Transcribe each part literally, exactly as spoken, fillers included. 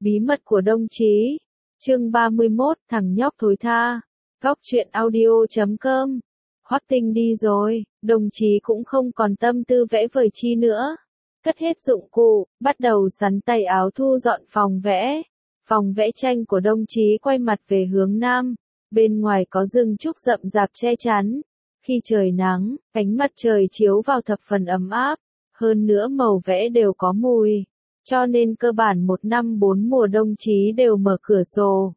Bí mật của đồng chí. Chương ba mươi mốt, thằng nhóc thối tha. Góc truyện audio chấm com. Hoắc Tinh đi rồi, đồng chí cũng không còn tâm tư vẽ vời chi nữa. Cất hết dụng cụ, bắt đầu sắn tay áo thu dọn phòng vẽ. Phòng vẽ tranh của đồng chí quay mặt về hướng nam. Bên ngoài có rừng trúc rậm rạp che chắn. Khi trời nắng, ánh mặt trời chiếu vào thập phần ấm áp. Hơn nữa màu vẽ đều có mùi. Cho nên cơ bản một năm bốn mùa đồng chí đều mở cửa sổ.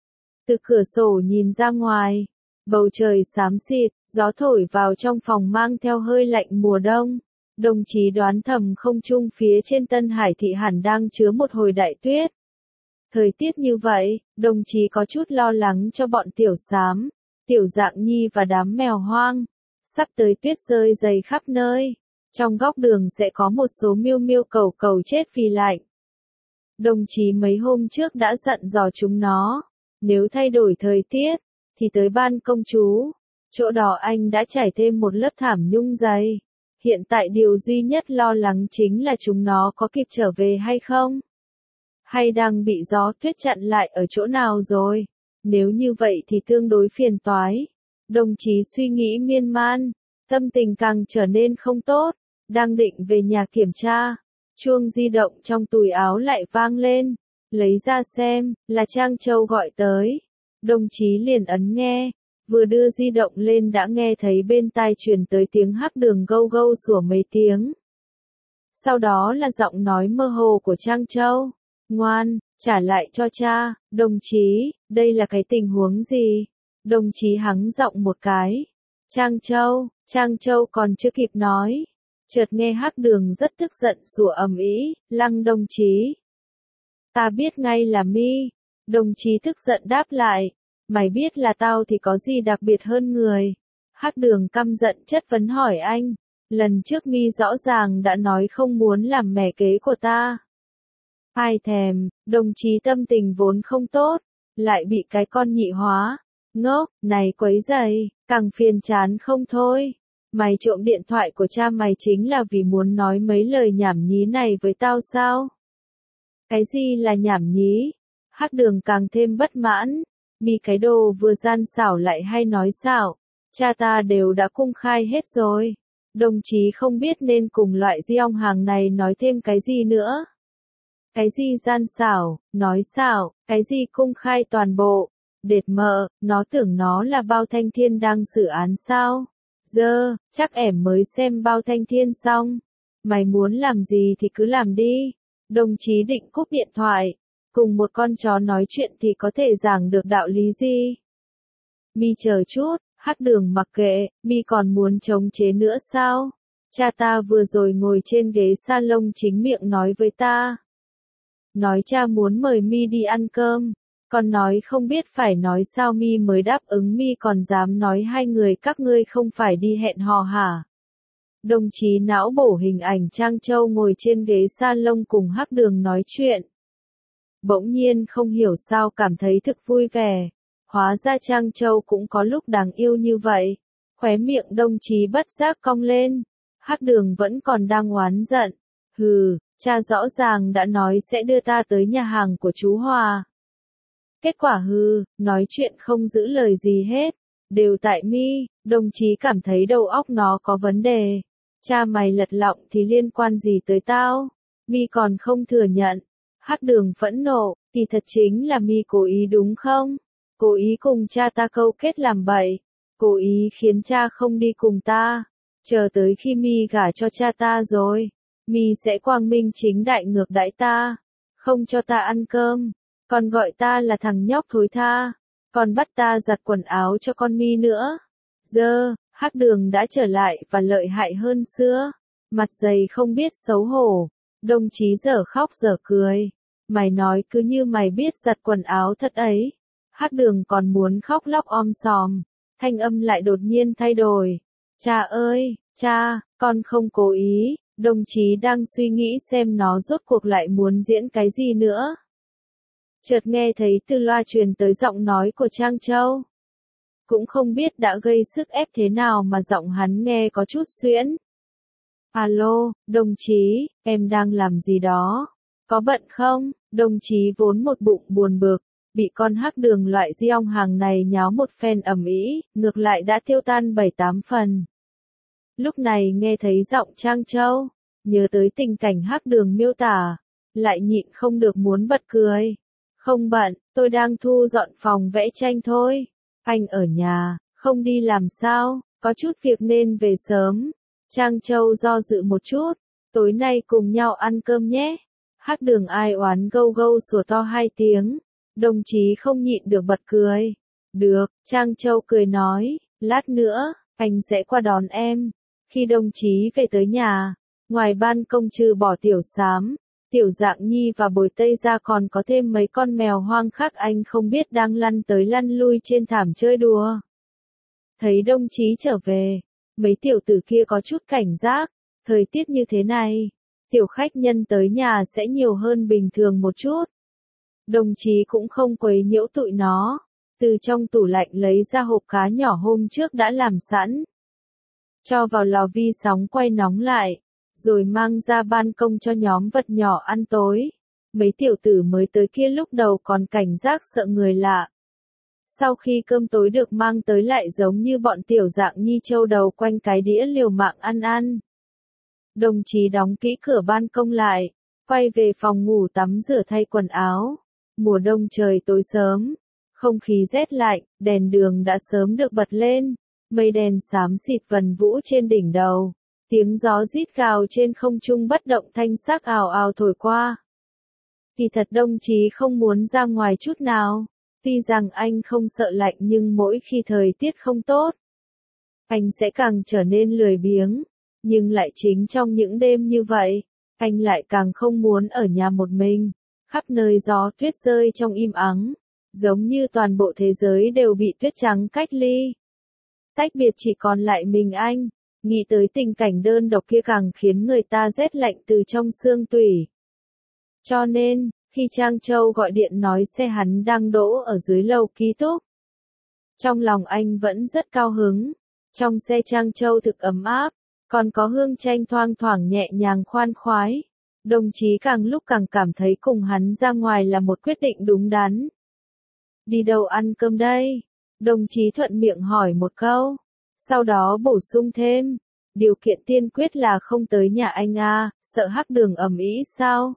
Từ cửa sổ nhìn ra ngoài, bầu trời xám xịt, gió thổi vào trong phòng mang theo hơi lạnh mùa đông. Đồng chí đoán thầm không trung phía trên Tân Hải thị hẳn đang chứa một hồi đại tuyết. Thời tiết như vậy, đồng chí có chút lo lắng cho bọn tiểu xám, tiểu dạng nhi và đám mèo hoang. Sắp tới tuyết rơi dày khắp nơi. Trong góc đường sẽ có một số miêu miêu cẩu cẩu chết vì lạnh. Đồng chí mấy hôm trước đã dặn dò chúng nó, nếu thay đổi thời tiết, thì tới ban công chú. Chỗ đó anh đã trải thêm một lớp thảm nhung dày. Hiện tại điều duy nhất lo lắng chính là chúng nó có kịp trở về hay không? Hay đang bị gió tuyết chặn lại ở chỗ nào rồi? Nếu như vậy thì tương đối phiền toái. Đồng chí suy nghĩ miên man, tâm tình càng trở nên không tốt. Đang định về nhà kiểm tra, chuông di động trong túi áo lại vang lên, lấy ra xem, là Trang Châu gọi tới. Đồng chí liền ấn nghe, vừa đưa di động lên đã nghe thấy bên tai truyền tới tiếng Hắc Đường gâu gâu sủa mấy tiếng. Sau đó là giọng nói mơ hồ của Trang Châu, ngoan, trả lại cho cha. Đồng chí, đây là cái tình huống gì? Đồng chí hắng giọng một cái. Trang Châu, Trang Châu còn chưa kịp nói. Chợt nghe Hắc Đường rất tức giận sủa ầm ĩ, Lăng đồng chí. Ta biết ngay là mi. Đồng chí tức giận đáp lại, mày biết là tao thì có gì đặc biệt hơn người. Hắc Đường căm giận chất vấn hỏi anh, lần trước mi rõ ràng đã nói không muốn làm mẹ kế của ta. Ai thèm, đồng chí tâm tình vốn không tốt, lại bị cái con nhị hóa, ngốc, này quấy rầy, càng phiền chán không thôi. Mày trộm điện thoại của cha mày chính là vì muốn nói mấy lời nhảm nhí này với tao sao? Cái gì là nhảm nhí? Hắc Đường càng thêm bất mãn. Mi cái đồ vừa gian xảo lại hay nói xạo. Cha ta đều đã công khai hết rồi. Đồng chí không biết nên cùng loại di ong hàng này nói thêm cái gì nữa. Cái gì gian xảo, nói xạo, cái gì công khai toàn bộ. Đệt mợ, nó tưởng nó là Bao Thanh Thiên đang xử án sao? Dơ, chắc ẻm mới xem Bao Thanh Thiên xong. Mày muốn làm gì thì cứ làm đi. Đồng chí định cúp điện thoại. Cùng một con chó nói chuyện thì có thể giảng được đạo lý gì? Mi chờ chút, Hắc Đường mặc kệ, mi còn muốn chống chế nữa sao? Cha ta vừa rồi ngồi trên ghế salon chính miệng nói với ta. Nói cha muốn mời mi đi ăn cơm. Còn nói không biết phải nói sao mi mới đáp ứng, mi còn dám nói hai người các ngươi không phải đi hẹn hò hả? Đồng chí não bổ hình ảnh Trang Châu ngồi trên ghế salon cùng Hắc Đường nói chuyện. Bỗng nhiên không hiểu sao cảm thấy thực vui vẻ. Hóa ra Trang Châu cũng có lúc đáng yêu như vậy. Khóe miệng đồng chí bất giác cong lên. Hắc Đường vẫn còn đang oán giận. Hừ, cha rõ ràng đã nói sẽ đưa ta tới nhà hàng của chú Hòa. Kết quả hư, nói chuyện không giữ lời gì hết. Đều tại mi, đồng chí cảm thấy đầu óc nó có vấn đề. Cha mày lật lọng thì liên quan gì tới tao? Mi còn không thừa nhận. Hắc Đường phẫn nộ, thì thật chính là mi cố ý đúng không? Cố ý cùng cha ta câu kết làm bậy. Cố ý khiến cha không đi cùng ta. Chờ tới khi mi gả cho cha ta rồi. Mi sẽ quang minh chính đại ngược đãi ta. Không cho ta ăn cơm. Còn gọi ta là thằng nhóc thối tha. Còn bắt ta giặt quần áo cho con mi nữa. Dơ, Hắc Đường đã trở lại và lợi hại hơn xưa. Mặt dày không biết xấu hổ. Đồng chí dở khóc dở cười. Mày nói cứ như mày biết giặt quần áo thật ấy. Hắc Đường còn muốn khóc lóc om sòm. Thanh âm lại đột nhiên thay đổi. Cha ơi, cha, con không cố ý. Đồng chí đang suy nghĩ xem nó rốt cuộc lại muốn diễn cái gì nữa. Chợt nghe thấy từ loa truyền tới giọng nói của Trang Châu. Cũng không biết đã gây sức ép thế nào mà giọng hắn nghe có chút xuyễn. Alo, đồng chí, em đang làm gì đó? Có bận không? Đồng chí vốn một bụng buồn bực, bị con hắc đường loại di ong hàng này nháo một phen ầm ĩ, ngược lại đã tiêu tan bảy tám phần. Lúc này nghe thấy giọng Trang Châu, nhớ tới tình cảnh hắc đường miêu tả, lại nhịn không được muốn bật cười. Không bận, tôi đang thu dọn phòng vẽ tranh thôi. Anh ở nhà, không đi làm sao, có chút việc nên về sớm. Trang Châu do dự một chút, tối nay cùng nhau ăn cơm nhé. Hắc đường ai oán gâu gâu sủa to hai tiếng, đồng chí không nhịn được bật cười. Được, Trang Châu cười nói, lát nữa, anh sẽ qua đón em. Khi đồng chí về tới nhà, ngoài ban công trừ bỏ tiểu xám, tiểu dạng nhi và bồi tây ra còn có thêm mấy con mèo hoang khác anh không biết đang lăn tới lăn lui trên thảm chơi đùa. Thấy đồng chí trở về, mấy tiểu tử kia có chút cảnh giác, thời tiết như thế này, tiểu khách nhân tới nhà sẽ nhiều hơn bình thường một chút. Đồng chí cũng không quấy nhiễu tụi nó, từ trong tủ lạnh lấy ra hộp cá nhỏ hôm trước đã làm sẵn. Cho vào lò vi sóng quay nóng lại, rồi mang ra ban công cho nhóm vật nhỏ ăn tối. Mấy tiểu tử mới tới kia lúc đầu còn cảnh giác sợ người lạ. Sau khi cơm tối được mang tới lại giống như bọn tiểu dạng nhi châu đầu quanh cái đĩa liều mạng ăn ăn. Đồng chí đóng kỹ cửa ban công lại, quay về phòng ngủ tắm rửa thay quần áo. Mùa đông trời tối sớm, không khí rét lạnh, đèn đường đã sớm được bật lên, mây đen xám xịt vần vũ trên đỉnh đầu, tiếng gió rít gào trên không trung bất động thanh sắc ào ào thổi qua. Kỳ thật đồng chí không muốn ra ngoài chút nào, tuy rằng anh không sợ lạnh nhưng mỗi khi thời tiết không tốt, anh sẽ càng trở nên lười biếng, nhưng lại chính trong những đêm như vậy, anh lại càng không muốn ở nhà một mình. Khắp nơi gió tuyết rơi trong im ắng, giống như toàn bộ thế giới đều bị tuyết trắng cách ly. Tách biệt chỉ còn lại mình anh, nghĩ tới tình cảnh đơn độc kia càng khiến người ta rét lạnh từ trong xương tủy. Cho nên, khi Trang Châu gọi điện nói xe hắn đang đỗ ở dưới lầu ký túc, trong lòng anh vẫn rất cao hứng. Trong xe Trang Châu thực ấm áp, còn có hương chanh thoang thoảng nhẹ nhàng khoan khoái. Đồng chí càng lúc càng cảm thấy cùng hắn ra ngoài là một quyết định đúng đắn. Đi đâu ăn cơm đây? Đồng chí thuận miệng hỏi một câu. Sau đó bổ sung thêm. Điều kiện tiên quyết là không tới nhà anh à, sợ hắc đường ầm ĩ sao?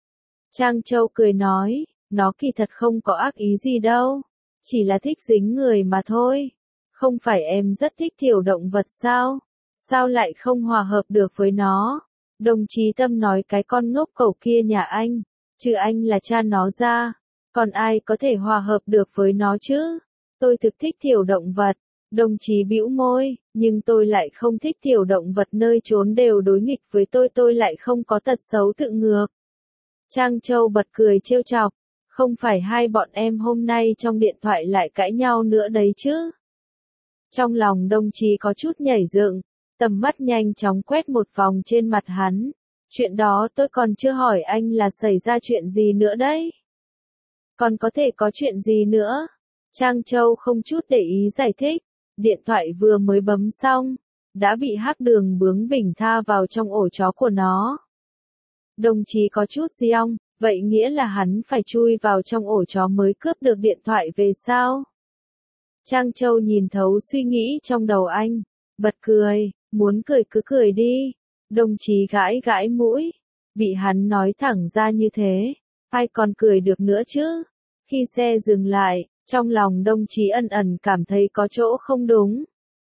Trang Châu cười nói, nó kỳ thật không có ác ý gì đâu. Chỉ là thích dính người mà thôi. Không phải em rất thích tiểu động vật sao? Sao lại không hòa hợp được với nó? Đồng chí Tâm nói cái con ngốc cẩu kia nhà anh, chứ anh là cha nó ra, còn ai có thể hòa hợp được với nó chứ? Tôi thực thích tiểu động vật. Đồng chí bĩu môi, nhưng tôi lại không thích tiểu động vật nơi trốn đều đối nghịch với tôi, tôi lại không có tật xấu tự ngược. Trang Châu bật cười trêu chọc, không phải hai bọn em hôm nay trong điện thoại lại cãi nhau nữa đấy chứ? Trong lòng đồng chí có chút nhảy dựng. Tầm mắt nhanh chóng quét một vòng trên mặt hắn. Chuyện đó tôi còn chưa hỏi anh là xảy ra chuyện gì nữa đấy. Còn có thể có chuyện gì nữa? Trang Châu không chút để ý giải thích. Điện thoại vừa mới bấm xong, đã bị hắc đường bướng bỉnh tha vào trong ổ chó của nó. Đồng chí có chút gì ong, vậy nghĩa là hắn phải chui vào trong ổ chó mới cướp được điện thoại về sao? Trang Châu nhìn thấu suy nghĩ trong đầu anh, bật cười. Muốn cười cứ cười đi. Đồng chí gãi gãi mũi. Bị hắn nói thẳng ra như thế, ai còn cười được nữa chứ? Khi xe dừng lại, trong lòng đồng chí ẩn ẩn cảm thấy có chỗ không đúng.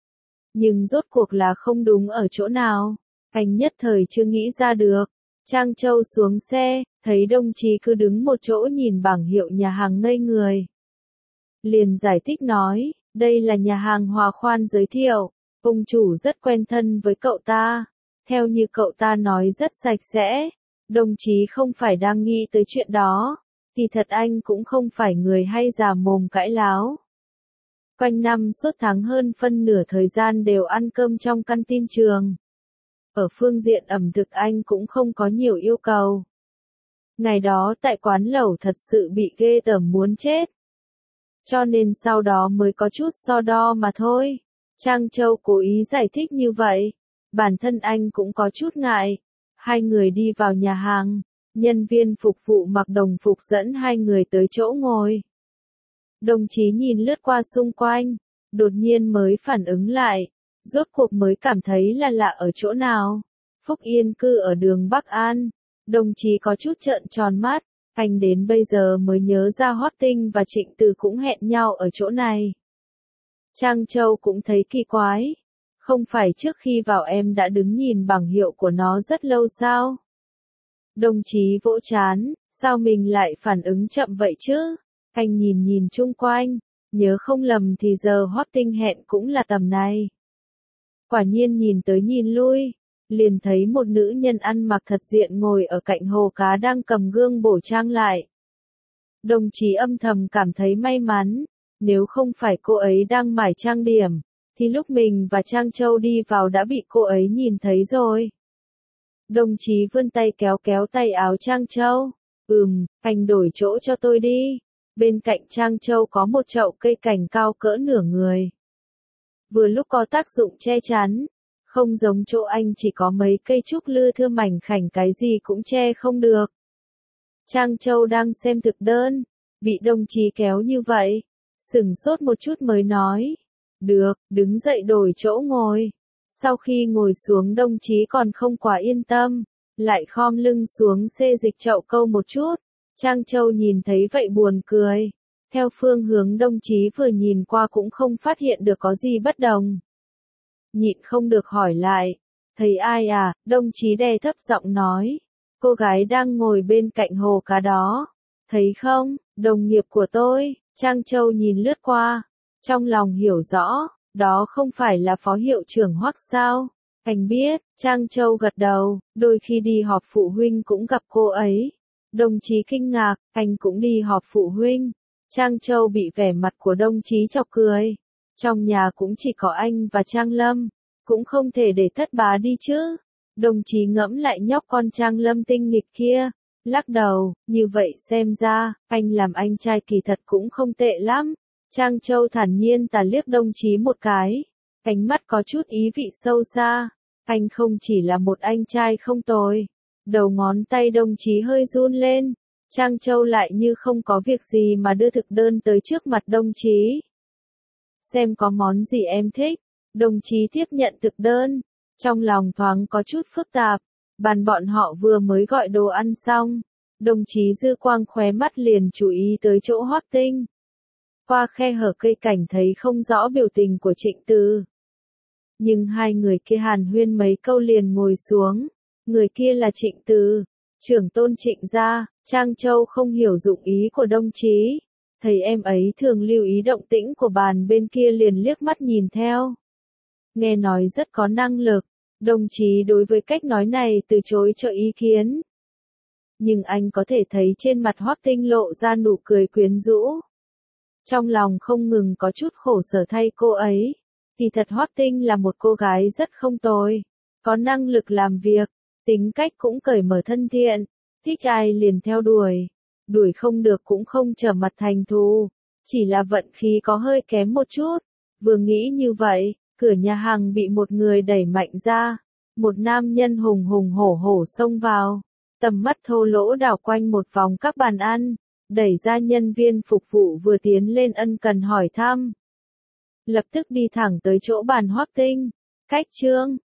Nhưng rốt cuộc là không đúng ở chỗ nào? Anh nhất thời chưa nghĩ ra được. Trang Châu xuống xe, thấy đồng chí cứ đứng một chỗ nhìn bảng hiệu nhà hàng ngây người. Liền giải thích nói, đây là nhà hàng Hòa Khoan giới thiệu. Ông chủ rất quen thân với cậu ta, theo như cậu ta nói rất sạch sẽ. Đồng chí không phải đang nghĩ tới chuyện đó, thì thật anh cũng không phải người hay già mồm cãi láo. Quanh năm suốt tháng hơn phân nửa thời gian đều ăn cơm trong căn tin trường. Ở phương diện ẩm thực anh cũng không có nhiều yêu cầu. Ngày đó tại quán lẩu thật sự bị ghê tởm muốn chết. Cho nên sau đó mới có chút so đo mà thôi. Trang Châu cố ý giải thích như vậy. Bản thân anh cũng có chút ngại. Hai người đi vào nhà hàng. Nhân viên phục vụ mặc đồng phục dẫn hai người tới chỗ ngồi. Đồng chí nhìn lướt qua xung quanh, đột nhiên mới phản ứng lại, rốt cuộc mới cảm thấy là lạ ở chỗ nào. Phúc Yên cư ở đường Bắc An. Đồng chí có chút trợn tròn mắt, anh đến bây giờ mới nhớ ra Hoắc Tinh và Trịnh Từ cũng hẹn nhau ở chỗ này. Trang Châu cũng thấy kỳ quái, không phải trước khi vào em đã đứng nhìn bảng hiệu của nó rất lâu sao? Đồng chí vỗ chán, sao mình lại phản ứng chậm vậy chứ? Anh nhìn nhìn chung quanh, nhớ không lầm thì giờ Hoắc Tinh hẹn cũng là tầm này. Quả nhiên nhìn tới nhìn lui, liền thấy một nữ nhân ăn mặc thật diện ngồi ở cạnh hồ cá đang cầm gương bổ trang lại. Đồng chí âm thầm cảm thấy may mắn, nếu không phải cô ấy đang mải trang điểm, thì lúc mình và Trang Châu đi vào đã bị cô ấy nhìn thấy rồi. Đồng chí vươn tay kéo kéo tay áo Trang Châu, ừm, anh đổi chỗ cho tôi đi. Bên cạnh Trang Châu có một chậu cây cảnh cao cỡ nửa người. Vừa lúc có tác dụng che chắn, không giống chỗ anh chỉ có mấy cây trúc lưa thưa mảnh khảnh cái gì cũng che không được. Trang Châu đang xem thực đơn, bị đồng chí kéo như vậy, sửng sốt một chút mới nói. Được, đứng dậy đổi chỗ ngồi. Sau khi ngồi xuống đồng chí còn không quá yên tâm, lại khom lưng xuống xê dịch chậu câu một chút. Trang Châu nhìn thấy vậy buồn cười. Theo phương hướng đồng chí vừa nhìn qua cũng không phát hiện được có gì bất đồng. Nhịn không được hỏi lại. Thấy ai à? Đồng chí đè thấp giọng nói. Cô gái đang ngồi bên cạnh hồ cá đó. Thấy không? Đồng nghiệp của tôi. Trang Châu nhìn lướt qua. Trong lòng hiểu rõ. Đó không phải là phó hiệu trưởng Hoắc sao? Anh biết. Trang Châu gật đầu. Đôi khi đi họp phụ huynh cũng gặp cô ấy. Đồng chí kinh ngạc. Anh cũng đi họp phụ huynh. Trang Châu bị vẻ mặt của đồng chí chọc cười. Trong nhà cũng chỉ có anh và Trang Lâm. Cũng không thể để thất bá đi chứ. Đồng chí ngẫm lại nhóc con Trang Lâm tinh nghịch kia. Lắc đầu, như vậy xem ra, anh làm anh trai kỳ thật cũng không tệ lắm. Trang Châu thản nhiên tà liếc đồng chí một cái. Ánh mắt có chút ý vị sâu xa. Anh không chỉ là một anh trai không tồi. Đầu ngón tay đồng chí hơi run lên. Trang Châu lại như không có việc gì mà đưa thực đơn tới trước mặt đồng chí. Xem có món gì em thích. Đồng chí tiếp nhận thực đơn. Trong lòng thoáng có chút phức tạp. Bàn bọn họ vừa mới gọi đồ ăn xong. Đồng chí dư quang khóe mắt liền chú ý tới chỗ Hoắc Tinh. Qua khe hở cây cảnh thấy không rõ biểu tình của Trịnh Từ. Nhưng hai người kia hàn huyên mấy câu liền ngồi xuống. Người kia là Trịnh Từ, trưởng tôn Trịnh gia. Trang Châu không hiểu dụng ý của đồng chí. Thấy em ấy thường lưu ý động tĩnh của bàn bên kia liền liếc mắt nhìn theo. Nghe nói rất có năng lực. Đồng chí đối với cách nói này từ chối cho ý kiến. Nhưng anh có thể thấy trên mặt Hoắc Tinh lộ ra nụ cười quyến rũ. Trong lòng không ngừng có chút khổ sở thay cô ấy. Thì thật Hoắc Tinh là một cô gái rất không tồi. Có năng lực làm việc. Tính cách cũng cởi mở thân thiện. Thích ai liền theo đuổi. Đuổi không được cũng không trở mặt thành thù. Chỉ là vận khí có hơi kém một chút. Vừa nghĩ như vậy, cửa nhà hàng bị một người đẩy mạnh ra. Một nam nhân hùng hùng hổ hổ xông vào. Tầm mắt thô lỗ đảo quanh một vòng các bàn ăn. Đẩy ra nhân viên phục vụ vừa tiến lên ân cần hỏi thăm. Lập tức đi thẳng tới chỗ bàn Hoắc Tinh. Cách Trương,